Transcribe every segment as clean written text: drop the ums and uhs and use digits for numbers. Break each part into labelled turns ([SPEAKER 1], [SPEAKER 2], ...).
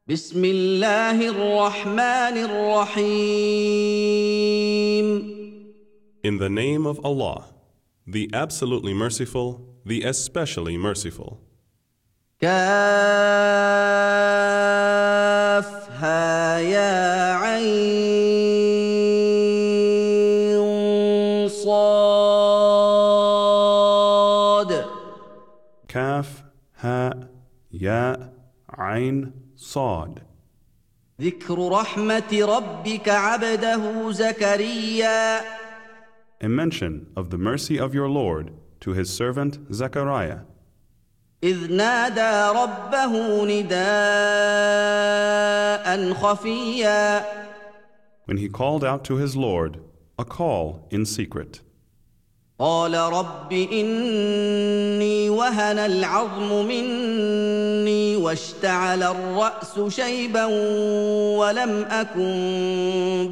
[SPEAKER 1] بسم الله الرحمن الرحيم.
[SPEAKER 2] In the name of Allah, the absolutely merciful, the especially merciful.
[SPEAKER 1] كافها يا عين صاد.
[SPEAKER 2] Kaf, ha, ya, ain, sad.
[SPEAKER 1] ذكر رحمة ربك عبده زكريا.
[SPEAKER 2] A mention of the mercy of your Lord to his servant Zechariah,
[SPEAKER 1] إذ نادى ربه نداء خفيا.
[SPEAKER 2] when he called out to his Lord a call in secret.
[SPEAKER 1] قال رب إني وهن العظم مني واشتعل الرأس شيبا ولم أكن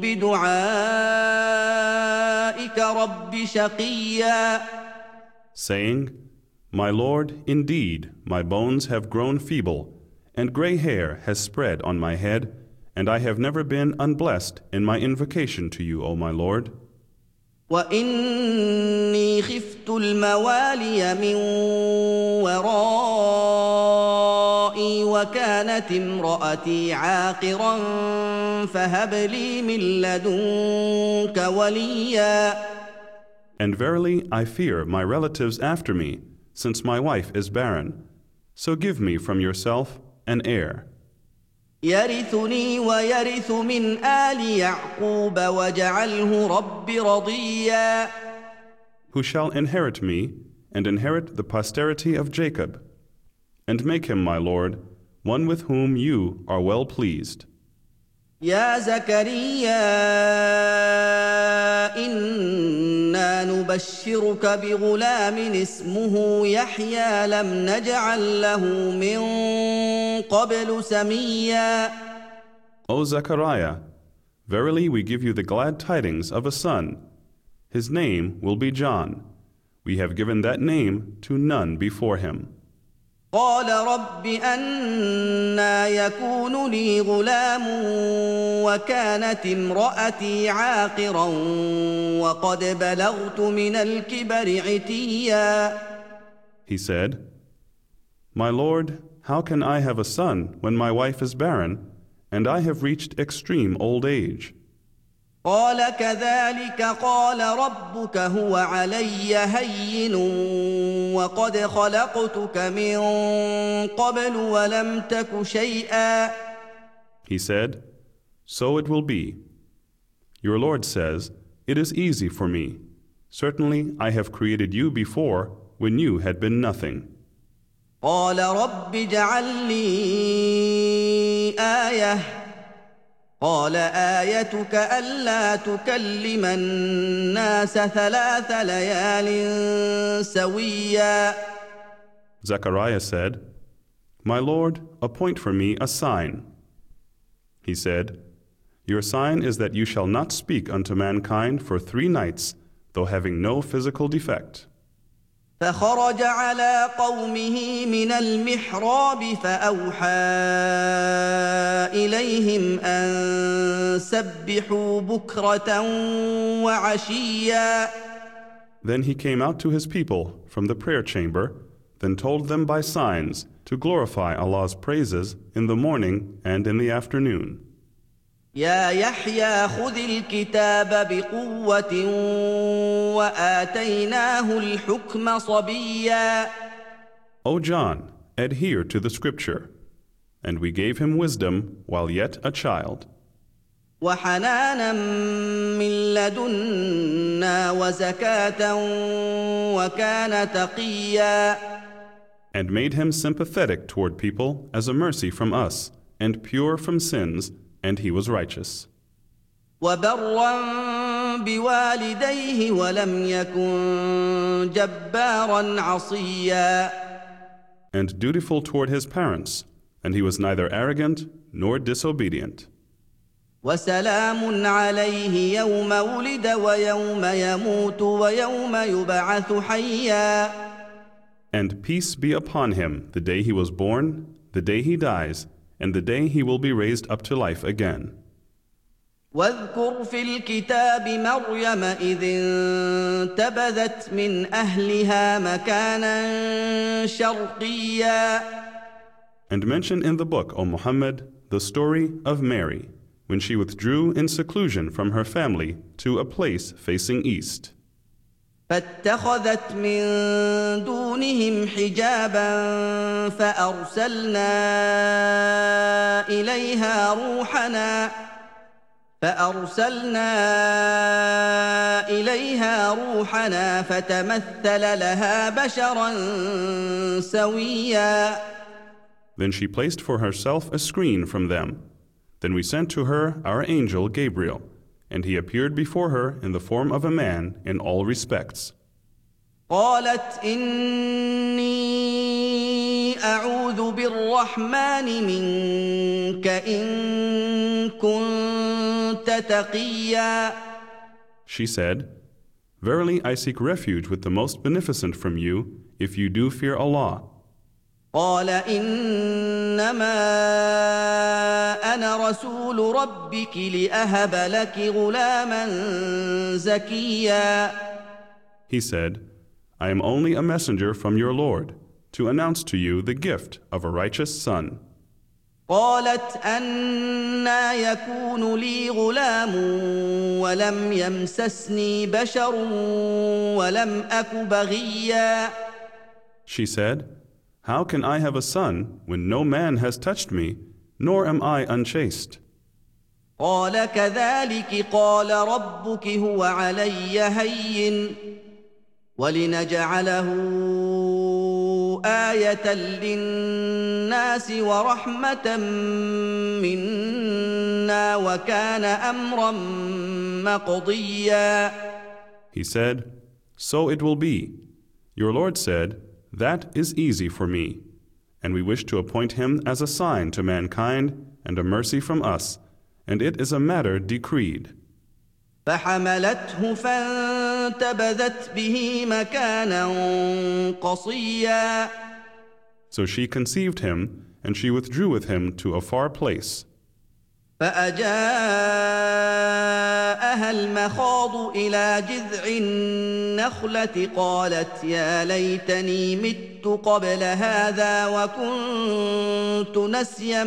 [SPEAKER 1] بدعائك رب شقيا.
[SPEAKER 2] Saying, My Lord, indeed, my bones have grown feeble, and gray hair has spread on my head, and I have never been unblessed in my invocation to you, O my Lord.
[SPEAKER 1] وإني خفت الموالي من ورائي وكانت امرأتي عاقرا فهب لي من لدنك وليا.
[SPEAKER 2] And verily, I fear my relatives after me, since my wife is barren. So give me from yourself an heir,
[SPEAKER 1] يرثني ويرث من آل يعقوب واجعله رب رضيا.
[SPEAKER 2] who shall inherit me and inherit the posterity of Jacob, and make him, my Lord, one with whom you are well pleased.
[SPEAKER 1] يا زكريا إنا نبشرك بغلام اسمه يحيى لم نجعل له من قبل سميا.
[SPEAKER 2] O Zechariah, verily we give you the glad tidings of a son. His name will be John. We have given that name to none before him.
[SPEAKER 1] قال رب أنى يكون لي غلام وكانت امرأتي عاقرا وقد بلغت من الكبر عتيا.
[SPEAKER 2] He said, My Lord, how can I have a son when my wife is barren, and I have reached extreme old age?
[SPEAKER 1] قال كذلك قال ربك هو علي هين وقد خلقتك من قبل ولم تك شيئا.
[SPEAKER 2] He said, So it will be. Your Lord says, It is easy for me. Certainly I have created you before when you had been nothing.
[SPEAKER 1] قال رب اجعل لي آية. قال آيتك ألا تكلم الناس 3 ليال سويا.
[SPEAKER 2] Zechariah said, My Lord, appoint for me a sign. He said, Your sign is that you shall not speak unto mankind for 3 nights, though having no physical defect.
[SPEAKER 1] فخرج على قومه من المحراب فأوحى إليهم أن سبحوا بكرة وعشيا.
[SPEAKER 2] Then he came out to his people from the prayer chamber, then told them by signs to glorify Allah's praises in the morning and in the afternoon.
[SPEAKER 1] يا يحيى خذ الكتاب بقوة وآتيناه الحكم صبيا.
[SPEAKER 2] O John, adhere to the scripture, and we gave him wisdom while yet a child,
[SPEAKER 1] وحنانا من لدنا وزكاة وكان تقيا.
[SPEAKER 2] and made him sympathetic toward people as a mercy from us, and pure from sins, and he was righteous.
[SPEAKER 1] وبرا بوالديه ولم يكن جبارا عصيا.
[SPEAKER 2] And dutiful toward his parents, and he was neither arrogant nor disobedient.
[SPEAKER 1] وسلام عليه يوم ولد ويوم يموت ويوم يبعث حيا.
[SPEAKER 2] And peace be upon him the day he was born, the day he dies, and the day he will be raised up to life again.
[SPEAKER 1] واذكر في الكتاب مريم إذ انتبذت من أهلها مكانا شرقيا.
[SPEAKER 2] And mention in the book, O Muhammad, the story of Mary, when she withdrew in seclusion from her family to a place facing east.
[SPEAKER 1] فاتخذت من دونهم حجابا فأرسلنا إليها روحنا فتمثل لها بشرا سويا.
[SPEAKER 2] Then she placed for herself a screen from them. Then we sent to her our angel Gabriel, and he appeared before her in the form of a man in all respects.
[SPEAKER 1] قالت إني أعوذ بالرحمن منك إن كنت تقيا.
[SPEAKER 2] She said, Verily I seek refuge with the Most Beneficent from you, if you do fear Allah.
[SPEAKER 1] قال إنما أنا رسول ربك لأهب لك غلاما زكيا.
[SPEAKER 2] He said, I am only a messenger from your Lord, to announce to you the gift of a righteous son.
[SPEAKER 1] قالت أنى يكون لي غلام ولم يمسسني بشر ولم أك بغيا.
[SPEAKER 2] She said, How can I have a son when no man has touched me, nor am I unchaste?
[SPEAKER 1] قال كذلك قال ربك هو علي هين ولنجعله آية للناس ورحمة منا وكان أمرا مقضيا.
[SPEAKER 2] He said, So it will be. Your Lord said, That is easy for me, and we wish to appoint him as a sign to mankind and a mercy from us, and it is a matter decreed.
[SPEAKER 1] فحملته فانتبذت به مكانا قصيا.
[SPEAKER 2] So she conceived him, and she withdrew with him to a far place.
[SPEAKER 1] فأجاءها المخاض إلى جذع النخلة قالت يا ليتني مت قبل هذا وكنت نسيا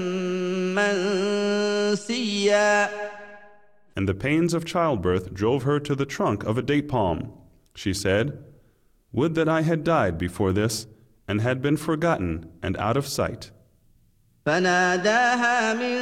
[SPEAKER 1] منسيا.
[SPEAKER 2] And the pains of childbirth drove her to the trunk of a date palm. She said, Would that I had died before this, and had been forgotten and out of sight.
[SPEAKER 1] فناداها من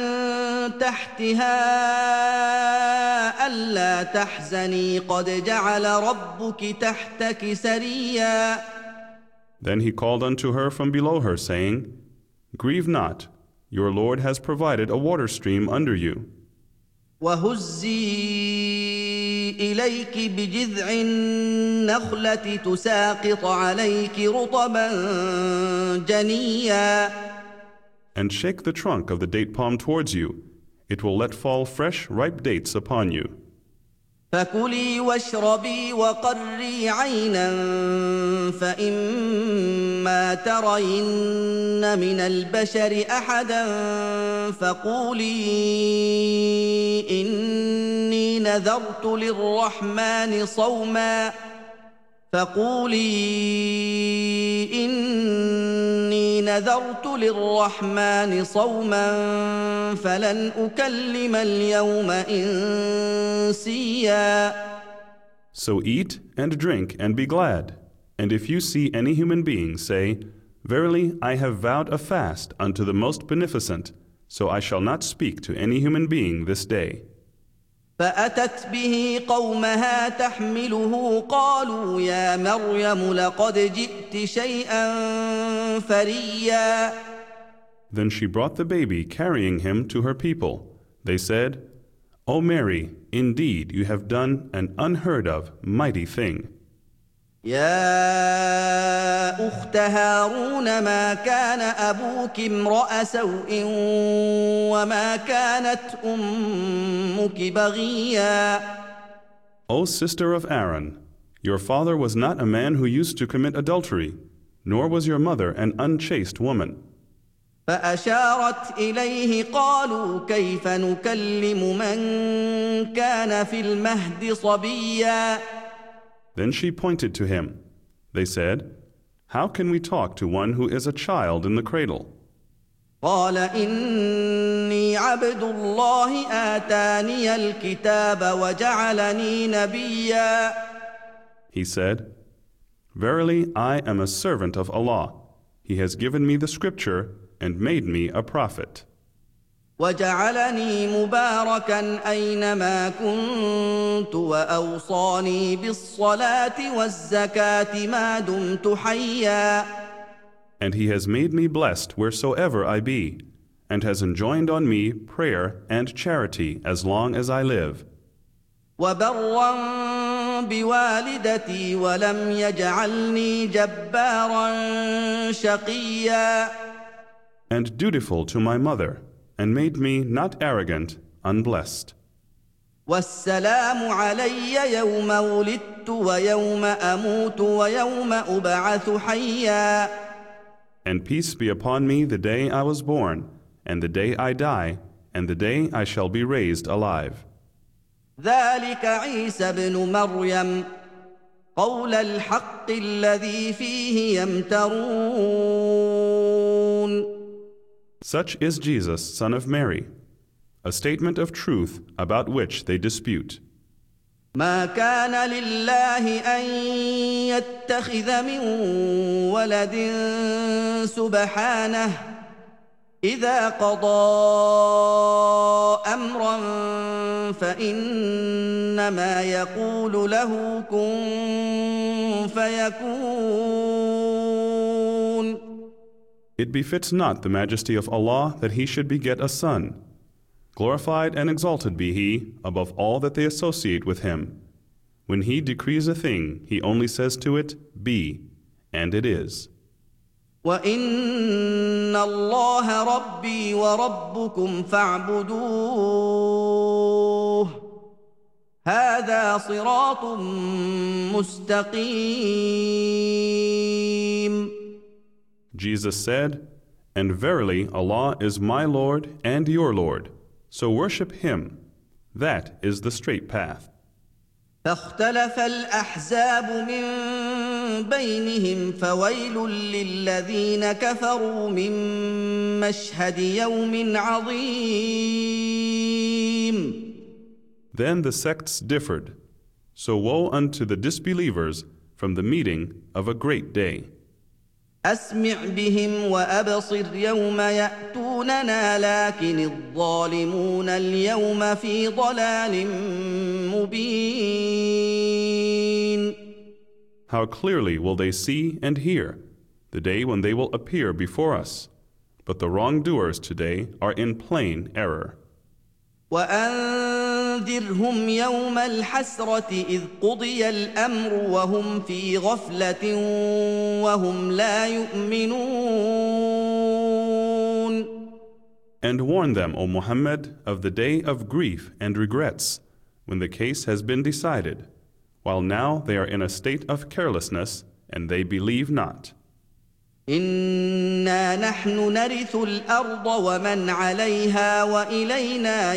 [SPEAKER 1] تحتها ألا تحزني قد جعل ربك تحتك سريا.
[SPEAKER 2] Then he called unto her from below her, saying, Grieve not, your Lord has provided a water stream under you.
[SPEAKER 1] وهزي إليك بجذع النخلة تساقط عليك رطبا جنيا.
[SPEAKER 2] And shake the trunk of the date palm towards you. It will let fall fresh, ripe dates upon you.
[SPEAKER 1] فكلي واشربي وقري عينا فإما ترين من البشر أحدا فقولي إني نذرت للرحمن صوما فلن أكلم اليوم إنسيا.
[SPEAKER 2] So eat and drink and be glad. And if you see any human being, say, Verily, I have vowed a fast unto the Most Beneficent, so I shall not speak to any human being this day.
[SPEAKER 1] فأتت به قومها تحمله قالوا يا مريم لقد جئت شيئا فريا.
[SPEAKER 2] Then she brought the baby, carrying him to her people. They said, O Mary, indeed you have done an unheard of, mighty thing.
[SPEAKER 1] يا أخت هارون ما كان أبوك امرأ سوء وما كانت أمك بغيا.
[SPEAKER 2] O sister of Aaron, your father was not a man who used to commit adultery, nor was your mother an unchaste woman.
[SPEAKER 1] فأشارت إليه قالوا كيف نكلم من كان في المهد صبيا.
[SPEAKER 2] Then she pointed to him. They said, "How can we talk to one who is a child in the cradle?"
[SPEAKER 1] قال إني عبد الله آتاني الكتاب وجعلني نبيا.
[SPEAKER 2] He said, "Verily, I am a servant of Allah. He has given me the scripture and made me a prophet.
[SPEAKER 1] وجعلني مباركا أينما كنت وأوصاني بالصلاة والزكاة ما دمت حيا.
[SPEAKER 2] And he has made me blessed wheresoever I be, and has enjoined on me prayer and charity as long as I live.
[SPEAKER 1] وبرا بوالدتي ولم يجعلني جبارا شقيا.
[SPEAKER 2] And dutiful to my mother, and made me not arrogant, unblessed.
[SPEAKER 1] والسلام علي يوم ولدت ويوم أموت ويوم أبعث حيا.
[SPEAKER 2] And peace be upon me the day I was born, and the day I die, and the day I shall be raised alive.
[SPEAKER 1] ذلك عيسى ابن مريم قول الحق الذي فيه يمترون.
[SPEAKER 2] Such is Jesus, son of Mary, a statement of truth about which they dispute.
[SPEAKER 1] ما كان لله أن يتخذ من ولد سبحانه إذا قضى أمرا فإنما يقول له كن فيكون.
[SPEAKER 2] It befits not the majesty of Allah that he should beget a son. Glorified and exalted be he above all that they associate with him. When he decrees a thing, he only says to it, "Be," and it is.
[SPEAKER 1] وَإِنَّ اللَّهَ رَبِّي وَرَبُّكُمْ فَاعْبُدُوهُ هَذَا صِرَاطٌ مُسْتَقِيمٌ.
[SPEAKER 2] Jesus said, "And verily Allah is my Lord and your Lord, so worship him. That is the straight path."
[SPEAKER 1] فاختلف الأحزاب من بينهم فويل للذين كفروا من مشهد يوم عظيم.
[SPEAKER 2] Then the sects differed. So woe unto the disbelievers from the meeting of a great day.
[SPEAKER 1] أسمع بهم وأبصر يوم يأتوننا لكن الظالمون اليوم في ضلال مبين.
[SPEAKER 2] How clearly will they see and hear the day when they will appear before us, but the wrongdoers today are in plain error.
[SPEAKER 1] وأنذرهم يوم الحسرة إذ قضي الأمر وهم في غفلة وهم لا يؤمنون.
[SPEAKER 2] And warn them, O Muhammad, of the day of grief and regrets, when the case has been decided, while now they are in a state of carelessness and they believe not.
[SPEAKER 1] إنا نحن نرث الأرض ومن عليها وإلينا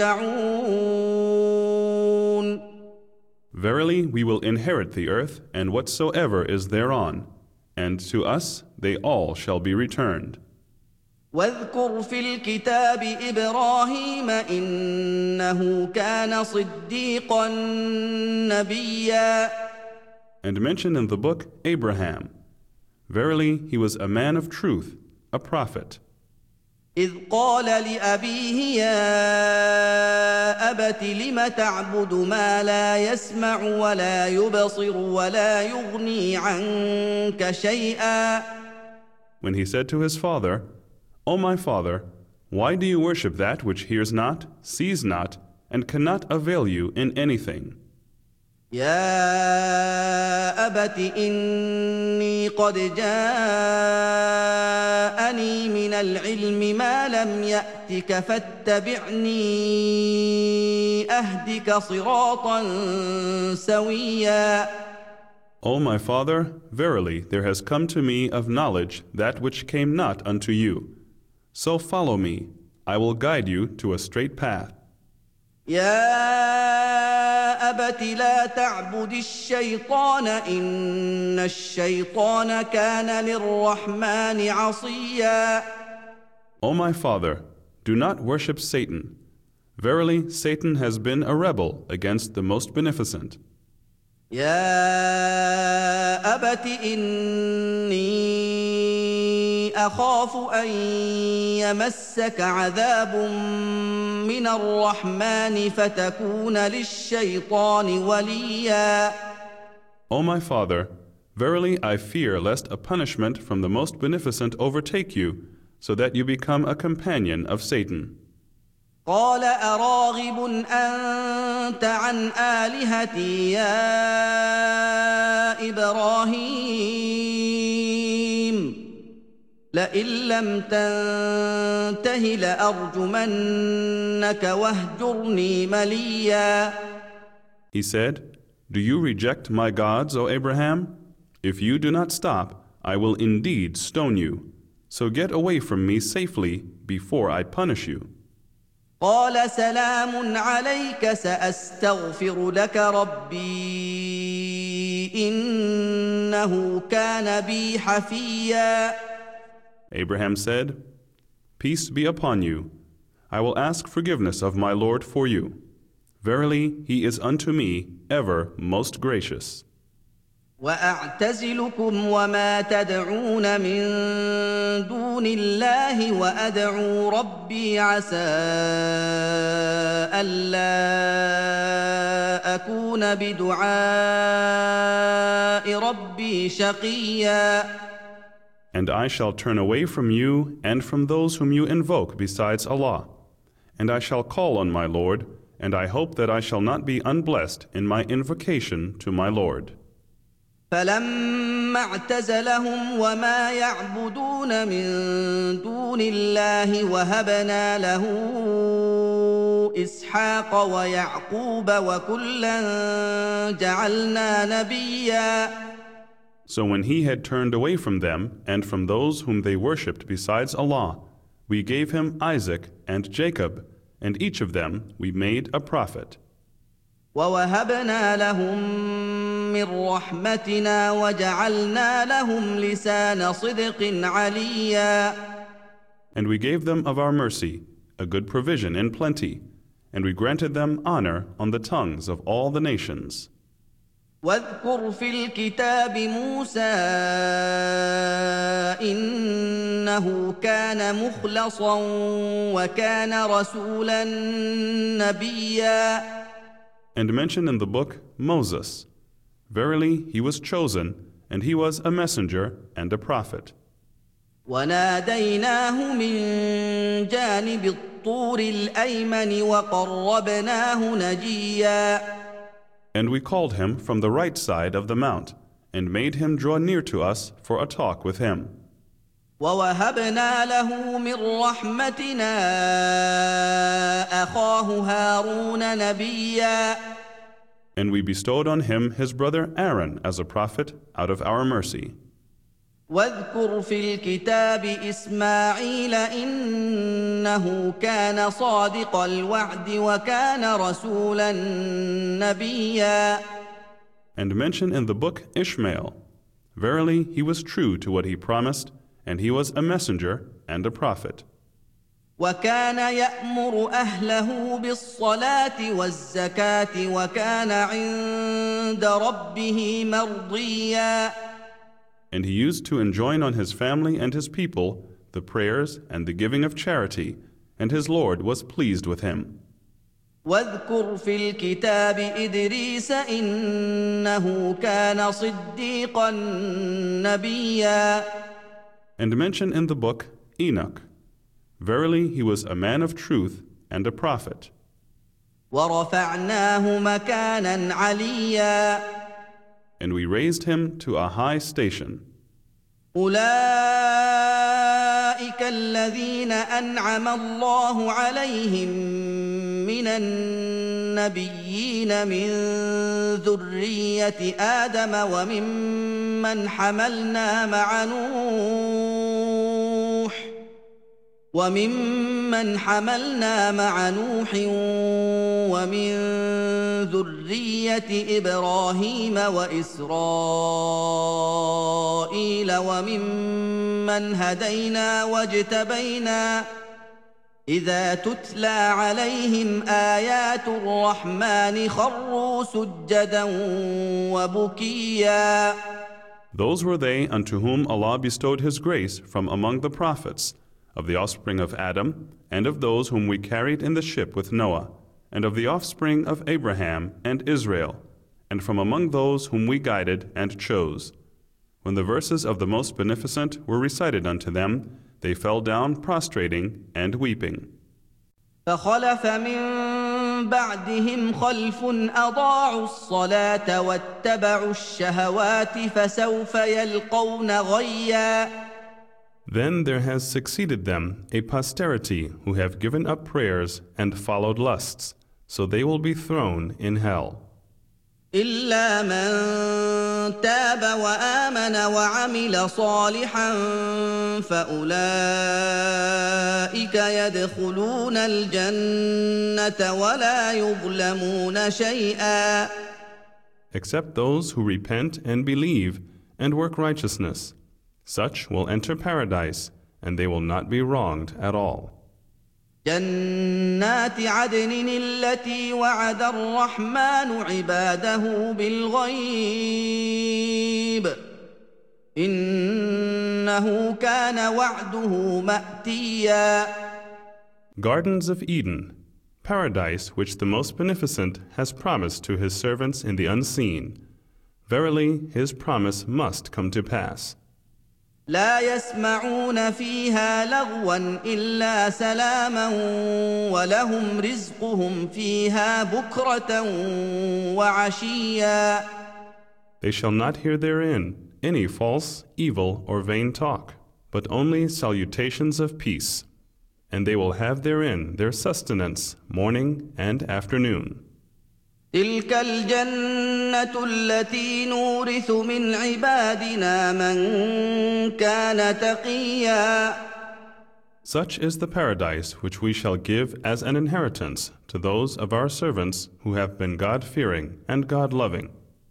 [SPEAKER 1] يرجعون.
[SPEAKER 2] Verily, we will inherit the earth and whatsoever is thereon, and to us they all shall be returned.
[SPEAKER 1] واذكر في الكتاب إبراهيم إنه كان صديقا نبيا.
[SPEAKER 2] And mention in the book Abraham. Verily, he was a man of truth, a prophet.
[SPEAKER 1] إذ قال لأبيه يا أبت لم تعبد ما لا يسمع ولا يبصر ولا يغني عنك شيئا.
[SPEAKER 2] When he said to his father, "O my father, why do you worship that which hears not, sees not, and cannot avail you in anything?"
[SPEAKER 1] يا أبت إني قد جاءني من العلم ما لم يأتك فاتبعني أهدك صراطا سويا.
[SPEAKER 2] O my father, verily there has come to me of knowledge that which came not unto you. So follow me, I will guide you to a straight path.
[SPEAKER 1] يا أبت لا تعبد الشيطان إن الشيطان كان للرحمن عصيا.
[SPEAKER 2] O my father, do not worship Satan. Verily, Satan has been a rebel against the Most Beneficent.
[SPEAKER 1] يا أبت إني أخاف أن يمسك عذاب من الرحمن فتكون للشيطان وليا.
[SPEAKER 2] O my father, verily I fear lest a punishment from the Most Beneficent overtake you, so that you become a companion of Satan.
[SPEAKER 1] قال أراغب أنت عن آلهتي يا إبراهيم لئن لم تنته لأرجمنك واهجرني مليا.
[SPEAKER 2] He said, Do you reject my gods, O Abraham? If you do not stop, I will indeed stone you. So get away from me safely before I punish you.
[SPEAKER 1] قال سلام عليك سأستغفر لك ربي إنه كان بي حفيا.
[SPEAKER 2] Abraham said, Peace be upon you. I will ask forgiveness of my Lord for you. Verily, he is unto me ever most gracious.
[SPEAKER 1] وأعتزلكم وما تدعون من دون الله وأدعو ربي عسى ألا أكون بدعاء ربي شقيا.
[SPEAKER 2] And I shall turn away from you and from those whom you invoke besides Allah. And I shall call on my Lord, and I hope that I shall not be unblessed in my invocation to my Lord.
[SPEAKER 1] فلما اعتزلهم وما يعبدون من دون الله وهبنا له إسحاق ويعقوب وكلا جعلنا نبيا.
[SPEAKER 2] So when he had turned away from them and from those whom they worshipped besides Allah, we gave him Isaac and Jacob, and each of them we made a prophet.
[SPEAKER 1] ووهبنا لهم من رحمتنا وجعلنا لهم لسان صدق عليا.
[SPEAKER 2] And we gave them of our mercy a good provision in plenty, and we granted them honor on the tongues of all the nations.
[SPEAKER 1] واذكر في الكتاب موسى إنه كان مخلصا وكان رسولا نبيا.
[SPEAKER 2] And mention in the book Moses. Verily, he was chosen, and he was a messenger and a prophet.
[SPEAKER 1] وناديناه من جانب الطور الأيمن وقربناه نجيا.
[SPEAKER 2] And we called him from the right side of the mount, and made him draw near to us for a talk with him.
[SPEAKER 1] ووهبنا له من رحمتنا أخاه هارون نبيا.
[SPEAKER 2] And we bestowed on him his brother Aaron as a prophet out of our mercy.
[SPEAKER 1] واذكر في الكتاب إسماعيل إنه كان صادق الوعد وكان رسولا نبيا.
[SPEAKER 2] And mention in the book Ishmael. Verily, he was true to what he promised, and he was a messenger and a prophet.
[SPEAKER 1] وكان يأمر أهله بالصلاة والزكاة وكان عند ربه مرضيا.
[SPEAKER 2] And he used to enjoin on his family and his people the prayers and the giving of charity, and his Lord was pleased with him.
[SPEAKER 1] واذكر في الكتاب إدريس إنه كان صديقا نبيا.
[SPEAKER 2] And mention in the book Enoch. Verily, he was a man of truth and a prophet.
[SPEAKER 1] ورفعناه مكانا عليا.
[SPEAKER 2] And we raised him to a high station.
[SPEAKER 1] أولئك الذين أنعم الله عليهم من النبيين من ذرية آدم وممن حملنا مع نوح وممن حملنا مع نوح ومن ذرية إبراهيم وإسرائيل وممن هدينا واجتبينا إذا تتلى عليهم آيات الرحمن خروا سجدا وبكيا.
[SPEAKER 2] Those were they unto whom Allah bestowed His grace from among the prophets, of the offspring of Adam, and of those whom we carried in the ship with Noah, and of the offspring of Abraham and Israel, and from among those whom we guided and chose. When the verses of the Most Beneficent were recited unto them, they fell down prostrating and weeping.
[SPEAKER 1] فخلف من بعدهم خلف أضاعوا الصلاة واتبعوا الشهوات فسوف يلقون غيا.
[SPEAKER 2] Then there has succeeded them a posterity who have given up prayers and followed lusts, so they will be thrown in hell.
[SPEAKER 1] إلا من تاب وآمن وعمل صالحا فأولئك يدخلون الجنة ولا يظلمون شيئا.
[SPEAKER 2] Except those who repent and believe and work righteousness. Such will enter paradise, and they will not be wronged at all.
[SPEAKER 1] جنات عدن التي وعد الرحمن عباده بالغيب إنه كان وعده مأتيا.
[SPEAKER 2] Gardens of Eden, paradise which the Most Beneficent has promised to His servants in the unseen. Verily, His promise must come to pass.
[SPEAKER 1] لا يسمعون فيها لغوا إلا سلاما ولهم رزقهم فيها بكرة وعشيا.
[SPEAKER 2] They shall not hear therein any false, evil, or vain talk, but only salutations of peace. And they will have therein their sustenance morning and afternoon.
[SPEAKER 1] تلك الجنة التي نورث من عبادنا من كان تقيا.
[SPEAKER 2] Such is the paradise which we shall give as an inheritance to those of our servants who have been God-fearing and God-loving.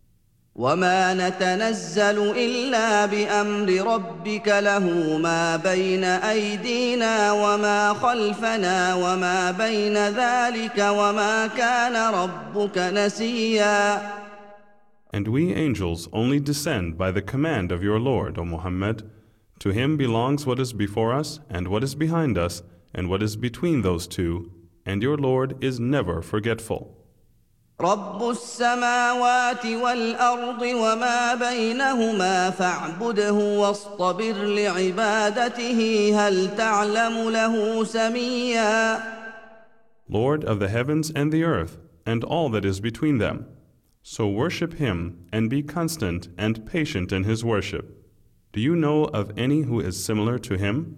[SPEAKER 1] وما نتنزل إلا بأمر ربك له ما بين أيدينا وما خلفنا وما بين ذلك وما كان ربك نسيا.
[SPEAKER 2] And we angels only descend by the command of your Lord, O Muhammad. To Him belongs what is before us and what is behind us and what is between those two, and your Lord is never forgetful.
[SPEAKER 1] رب السماوات والأرض وما بينهما فاعبده واصطبر لعبادته هل تعلم له سميا.
[SPEAKER 2] Lord of the heavens and the earth and all that is between them, so worship Him and be constant and patient in His worship. Do you know of any who is similar to Him?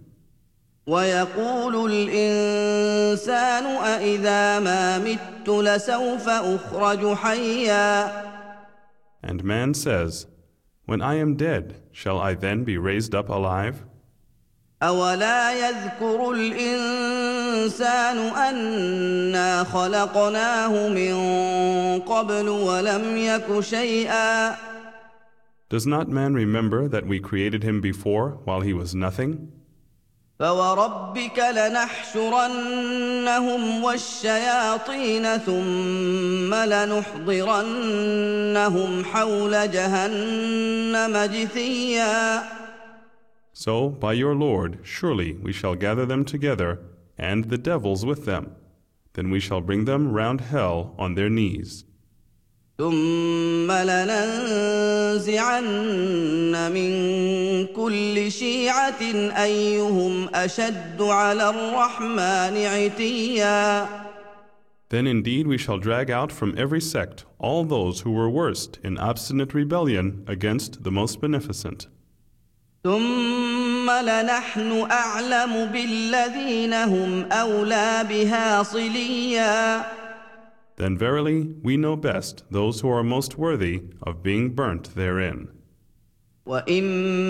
[SPEAKER 1] ويقول الإنسان أإذا ما مت لسوف أخرج حيا.
[SPEAKER 2] And man says, when I am dead, shall I then be raised up alive?
[SPEAKER 1] أولا يذكر الإنسان أنا خلقناه من قبل ولم يك شيئا.
[SPEAKER 2] Does not man remember that we created him before while he was nothing?
[SPEAKER 1] فوربك لنحشرنهم والشياطين ثم لنحضرنهم حول جهنم جثيا.
[SPEAKER 2] So, by your Lord, surely we shall gather them together, and the devils with them. Then we shall bring them round hell on their knees.
[SPEAKER 1] ثم لننزعن من كل شيعة أيهم أشد على الرحمن عتيا.
[SPEAKER 2] Then indeed we shall drag out from every sect all those who were worst in obstinate rebellion against the Most Beneficent.
[SPEAKER 1] ثم لنحن أعلم بالذين هم أولى بها صليا.
[SPEAKER 2] Then verily we know best those who are most worthy of being burnt therein.
[SPEAKER 1] وَإِن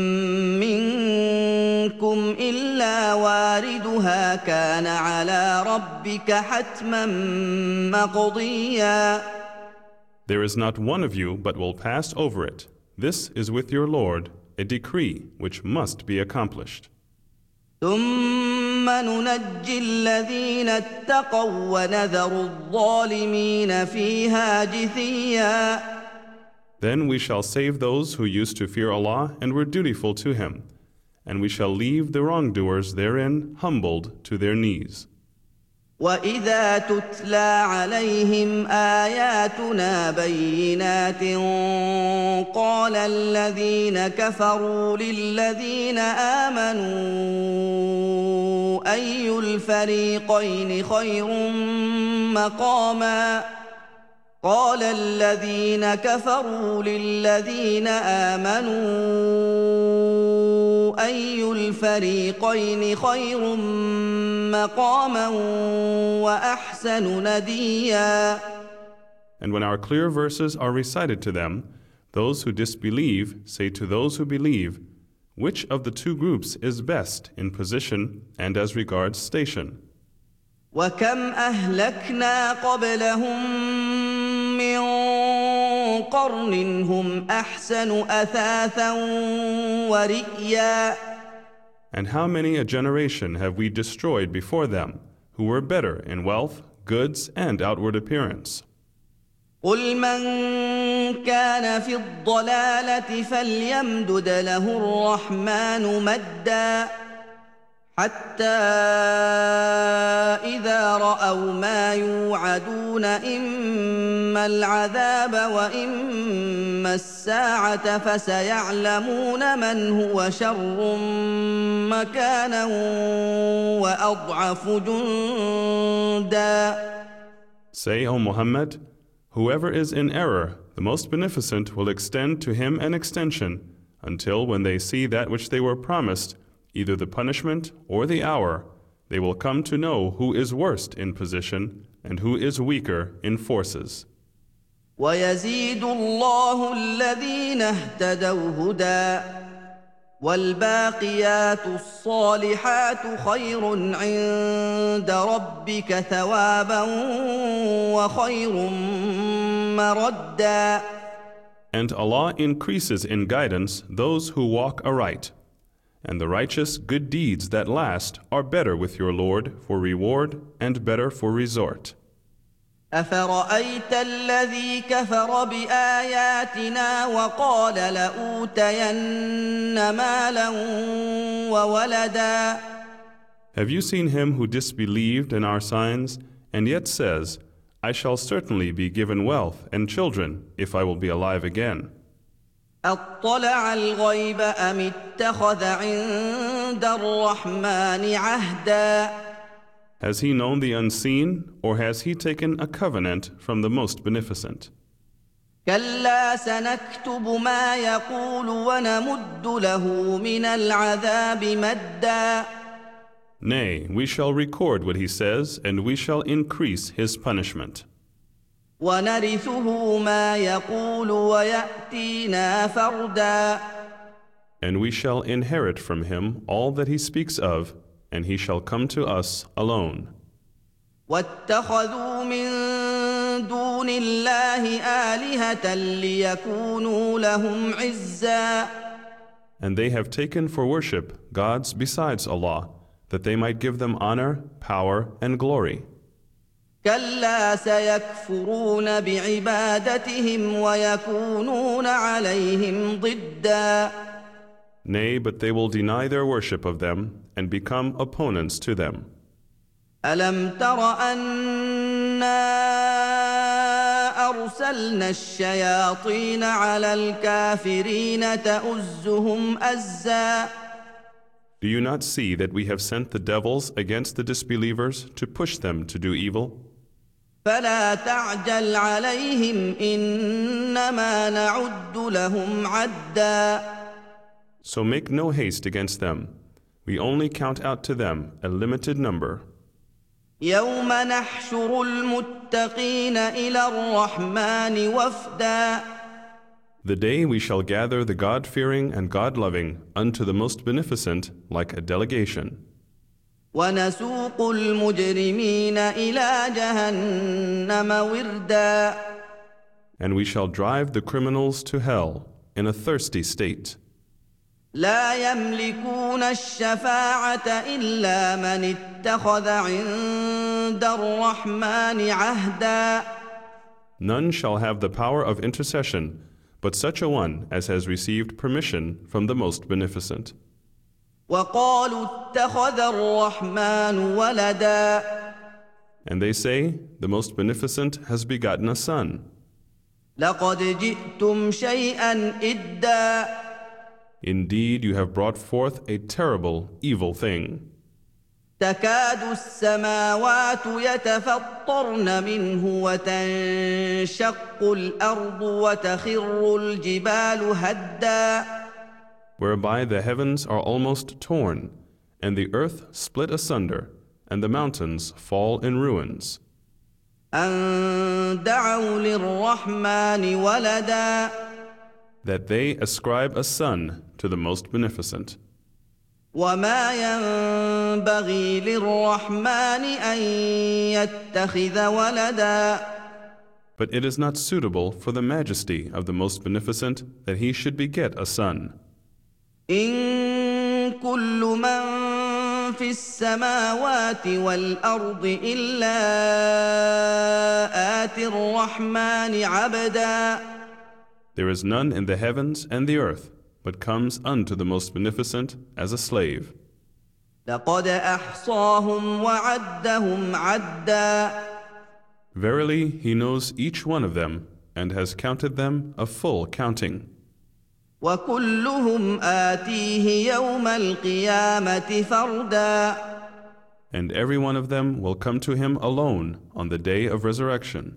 [SPEAKER 1] مِّنكُمْ إِلَّا وَارِدُهَا كَانَ عَلَىٰ رَبِّكَ حَتْمًا مَّقْضِيًّا.
[SPEAKER 2] There is not one of you but will pass over it. This is with your Lord, a decree which must be accomplished.
[SPEAKER 1] ثُمَّ نُنَجِّي الَّذِينَ اتَّقَوا وَّنَذَرُ الظَّالِمِينَ فِيهَا جِثِيًّا.
[SPEAKER 2] Then we shall save those who used to fear Allah and were dutiful to Him, and we shall leave the wrongdoers therein humbled to their knees.
[SPEAKER 1] وَإِذَا تُتْلَىٰ عَلَيْهِمْ آيَاتُنَا بَيِّنَاتٍ قَالَ الَّذِينَ كَفَرُوا لِلَّذِينَ آمَنُوا أَيُّ الْفَرِيقَيْنِ خَيْرٌ مَّقَامًا قال الذين كفروا للذين آمنوا أي الفريقين خير مقاما وأحسن نديا.
[SPEAKER 2] And when our clear verses are recited to them, those who disbelieve say to those who believe, which of the two groups is best in position and as regards station?
[SPEAKER 1] وَكَمْ أَهْلَكْنَا قَبْلَهُم مِّن قَرْنٍ هُمْ أَحْسَنُ أَثَاثًا وَرِئْيًا.
[SPEAKER 2] And how many a generation have we destroyed before them, who were better in wealth, goods, and outward appearance?
[SPEAKER 1] قُلْ مَنْ كَانَ فِي الضَّلَالَةِ فَلْيَمْدُدْ لَهُ الرَّحْمَنُ مَدًّا حتى إذا رأوا ما يوعدون إما العذاب وإما الساعة فسيعلمون من هو شر مكانا وأضعف جندا.
[SPEAKER 2] Say, O Muhammad, whoever is in error, the most beneficent will extend to him an extension until when they see that which they were promised, either the punishment or the hour, they will come to know who is worst in position and who is weaker in forces.
[SPEAKER 1] وَيَزِيدُ اللَّهُ الَّذِينَ اهْتَدَوْا هُدًى وَالْبَاقِيَاتُ الصَّالِحَاتُ خَيْرٌ عِندَ رَبِّكَ ثَوَابًا وَخَيْرٌ مَّرَدًّا.
[SPEAKER 2] And Allah increases in guidance those who walk aright. And the righteous good deeds that last are better with your Lord for reward and better for resort.
[SPEAKER 1] أَفَرَأَيْتَ الَّذِي كَفَرَ بِآيَاتِنَا وَقَالَ لَأُوتَيَنَّ مَالًا وَوَلَدًا.
[SPEAKER 2] Have you seen him who disbelieved in our signs and yet says, I shall certainly be given wealth and children if I will be alive again?
[SPEAKER 1] أَطَّلَعَ الْغَيْبَ أَمِ اتَّخَذَ عِندَ الرَّحْمَنِ عَهْدًا.
[SPEAKER 2] Has he known the unseen, or has he taken a covenant from the Most Beneficent?
[SPEAKER 1] كَلَّا سَنَكْتُبُ مَا يَقُولُ وَنَمُدُّ لَهُ مِنَ الْعَذَابِ مَدًّا.
[SPEAKER 2] Nay, we shall record what he says, and we shall increase his punishment.
[SPEAKER 1] وَنَرِثُهُ مَا يَقُولُ وَيَأْتِينَا فَرْدًا.
[SPEAKER 2] And we shall inherit from him all that he speaks of, and he shall come to us alone.
[SPEAKER 1] وَاتَّخَذُوا مِن دُونِ اللَّهِ آلِهَةً لِيَكُونُوا لَهُمْ عِزًّا.
[SPEAKER 2] And they have taken for worship gods besides Allah, that they might give them honor, power, and glory.
[SPEAKER 1] كَلَّا سَيَكْفُرُونَ بِعِبَادَتِهِمْ وَيَكُونُونَ عَلَيْهِمْ ضِدًّا.
[SPEAKER 2] Nay, but they will deny their worship of them and become opponents to them.
[SPEAKER 1] أَلَمْ تَرَ أَنَّا أَرْسَلْنَا الشَّيَاطِينَ عَلَى الْكَافِرِينَ تَؤُزُّهُمْ أَزًّا.
[SPEAKER 2] Do you not see that we have sent the devils against the disbelievers to push them to do evil?
[SPEAKER 1] فَلَا تَعْجَلْ عَلَيْهِمْ إِنَّمَا نَعُدُّ لَهُمْ عَدًّا.
[SPEAKER 2] So make no haste against them. We only count out to them a limited number.
[SPEAKER 1] يَوْمَ نَحْشُرُ الْمُتَّقِينَ إِلَى الرَّحْمَنِ وَفْدًا.
[SPEAKER 2] The day we shall gather the God-fearing and God-loving unto the most beneficent like a delegation.
[SPEAKER 1] ونسوق المجرمين إلى جهنم وردا
[SPEAKER 2] And we shall drive the criminals to hell in a thirsty state.
[SPEAKER 1] لا يملكون الشفاعة إلا من اتخذ عند الرحمن عهدا.
[SPEAKER 2] None shall have the power of intercession, but such a one as has received permission from the most beneficent.
[SPEAKER 1] وقالوا اتخذ الرحمن ولدا.
[SPEAKER 2] And they say, the most beneficent has begotten a son.
[SPEAKER 1] لقد جئتم شيئا إدا.
[SPEAKER 2] Indeed, you have brought forth a terrible, evil thing.
[SPEAKER 1] تكاد السماوات يتفطرن منه وتنشق الأرض وتخر الجبال هدا.
[SPEAKER 2] Whereby the heavens are almost torn, and the earth split asunder, and the mountains fall in ruins.
[SPEAKER 1] أن دعوا للرحمن ولدا.
[SPEAKER 2] That they ascribe a son to the most beneficent.
[SPEAKER 1] وما ينبغي للرحمن أن يتخذ ولدا.
[SPEAKER 2] But it is not suitable for the majesty of the most beneficent that he should beget a son.
[SPEAKER 1] إن كل من في السماوات والأرض إلا آتي الرحمن عبدا.
[SPEAKER 2] There is none in the heavens and the earth, but comes unto the most beneficent as a slave.
[SPEAKER 1] لقد أحصاهم وعدهم عدا.
[SPEAKER 2] Verily, he knows each one of them, and has counted them a full counting.
[SPEAKER 1] وكلهم آتيه يوم القيامة فردا.
[SPEAKER 2] And every one of them will come to him alone on the day of resurrection.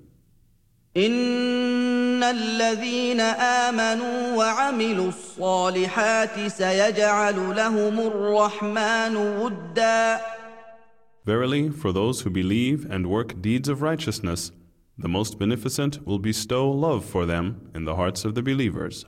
[SPEAKER 1] إن الذين آمنوا وعملوا الصالحات سيجعل لهم الرحمن ودا.
[SPEAKER 2] Verily, for those who believe and work deeds of righteousness, the most beneficent will bestow love for them in the hearts of the believers.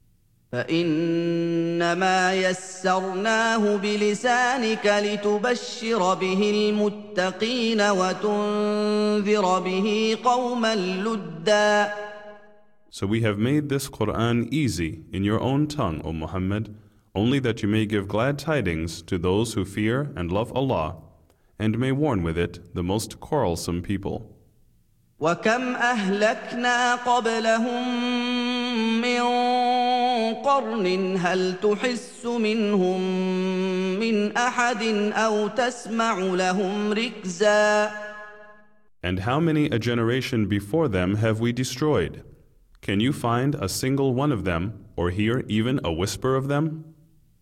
[SPEAKER 1] فإنما يسرناه بلسانك لتبشر به المتقين وتنذر به قوما لدا.
[SPEAKER 2] So we have made this Quran easy in your own tongue, O Muhammad, only that you may give glad tidings to those who fear and love Allah, and may warn with it the most quarrelsome people.
[SPEAKER 1] وكم أهلكنا قبلهم من قرن هل تحس منهم من أحد أو تسمع لهم ركزا.
[SPEAKER 2] And how many a generation before them have we destroyed? Can you find a single one of them, or hear even a whisper of them?